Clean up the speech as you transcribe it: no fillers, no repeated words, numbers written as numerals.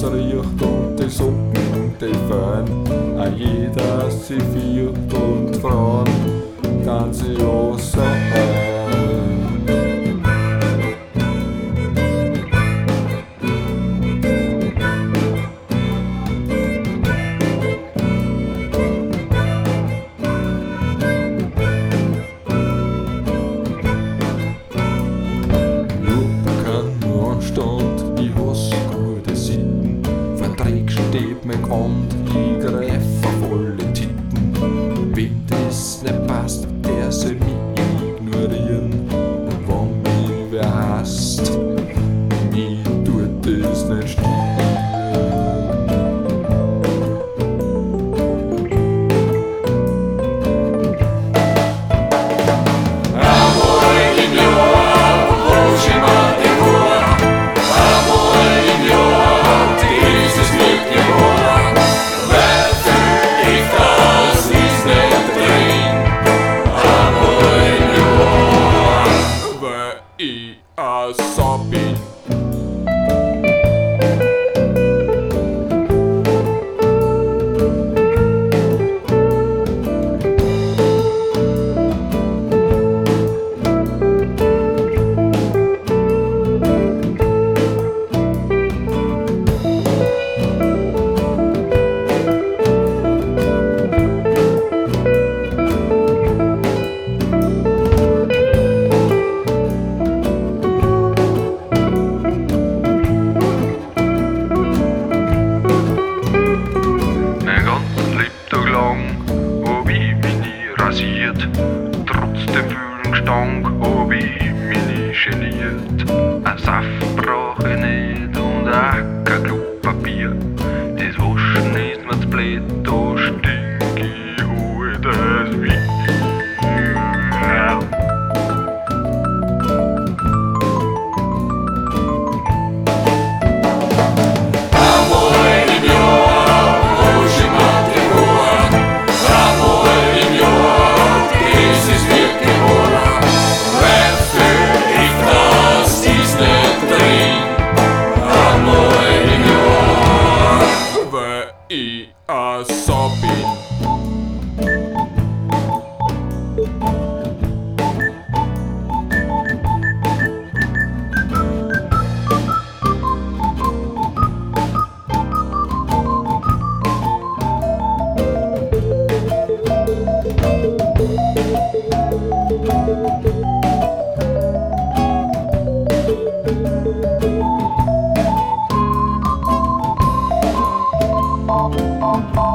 es riecht und die Socken und die Föhn. Auch jeder sie viert und Frauen, ganze Jahr sein. Ich hasse gute Sitten, Verträg steht mir Gewand, ich greif auf alle Titten. Wenn das nicht passt, der soll mich ignorieren. Und wenn mich wer hasst, mich tut das nicht stieren. Soppy. Trotz dem Gestank hab ich mich nie geniert. Ein Saft brauch ich nicht und auch kein Klopapier. Das Waschen ist mir zu blöd, da stink ich halt das Bier. Soppy. Thank you.